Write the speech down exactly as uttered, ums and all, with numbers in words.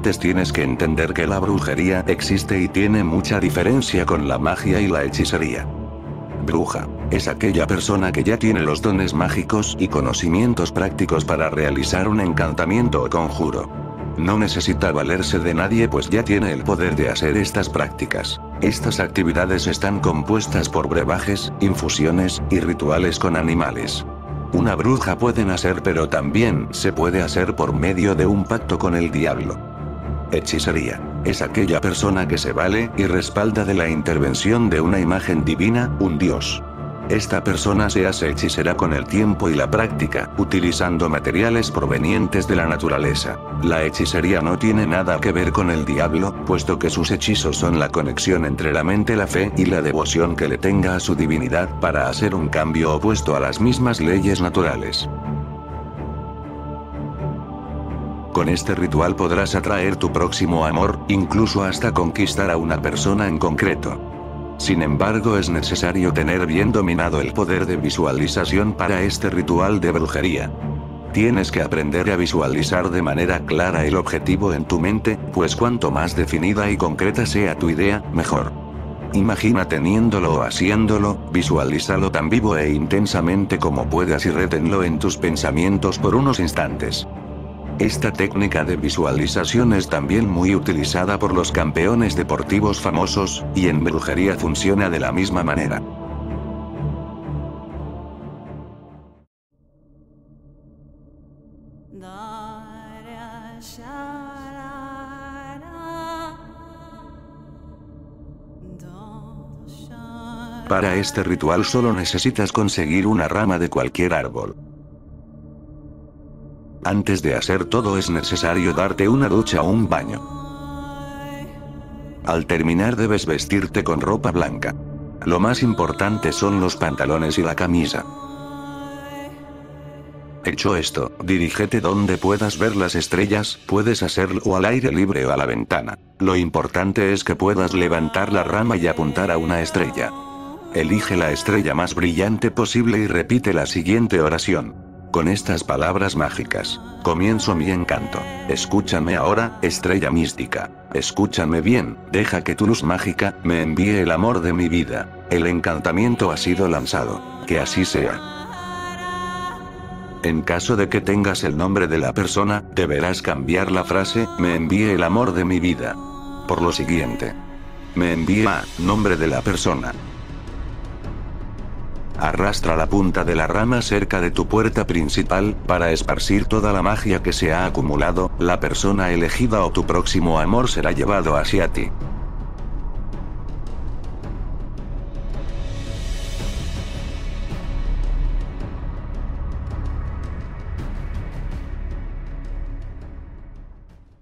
antes tienes que entender que la brujería existe y tiene mucha diferencia con la magia y la hechicería. Bruja es aquella persona que ya tiene los dones mágicos y conocimientos prácticos para realizar un encantamiento o conjuro. No necesita valerse de nadie pues ya tiene el poder de hacer estas prácticas. Estas actividades están compuestas por brebajes, infusiones y rituales con animales. Una bruja puede nacer pero también se puede hacer por medio de un pacto con el diablo. Hechicería es aquella persona que se vale y respalda de la intervención de una imagen divina, un dios. Esta persona se hace hechicera con el tiempo y la práctica, utilizando materiales provenientes de la naturaleza. La hechicería no tiene nada que ver con el diablo, puesto que sus hechizos son la conexión entre la mente, la fe y la devoción que le tenga a su divinidad para hacer un cambio opuesto a las mismas leyes naturales. Con este ritual podrás atraer tu próximo amor, incluso hasta conquistar a una persona en concreto. Sin embargo, es necesario tener bien dominado el poder de visualización para este ritual de brujería. Tienes que aprender a visualizar de manera clara el objetivo en tu mente, pues cuanto más definida y concreta sea tu idea, mejor. Imagina teniéndolo o haciéndolo, visualízalo tan vivo e intensamente como puedas y reténlo en tus pensamientos por unos instantes. Esta técnica de visualización es también muy utilizada por los campeones deportivos famosos, y en brujería funciona de la misma manera. Para este ritual solo necesitas conseguir una rama de cualquier árbol. Antes de hacer todo es necesario darte una ducha o un baño. Al terminar debes vestirte con ropa blanca. Lo más importante son los pantalones y la camisa. Hecho esto, dirígete donde puedas ver las estrellas, puedes hacerlo al aire libre o a la ventana. Lo importante es que puedas levantar la rama y apuntar a una estrella. Elige la estrella más brillante posible y repite la siguiente oración. Con estas palabras mágicas, comienzo mi encanto. Escúchame ahora, estrella mística. Escúchame bien, deja que tu luz mágica me envíe el amor de mi vida. El encantamiento ha sido lanzado. Que así sea. En caso de que tengas el nombre de la persona, deberás cambiar la frase, me envíe el amor de mi vida. Por lo siguiente. Me envía, nombre de la persona. Arrastra la punta de la rama cerca de tu puerta principal, para esparcir toda la magia que se ha acumulado, la persona elegida o tu próximo amor será llevado hacia ti.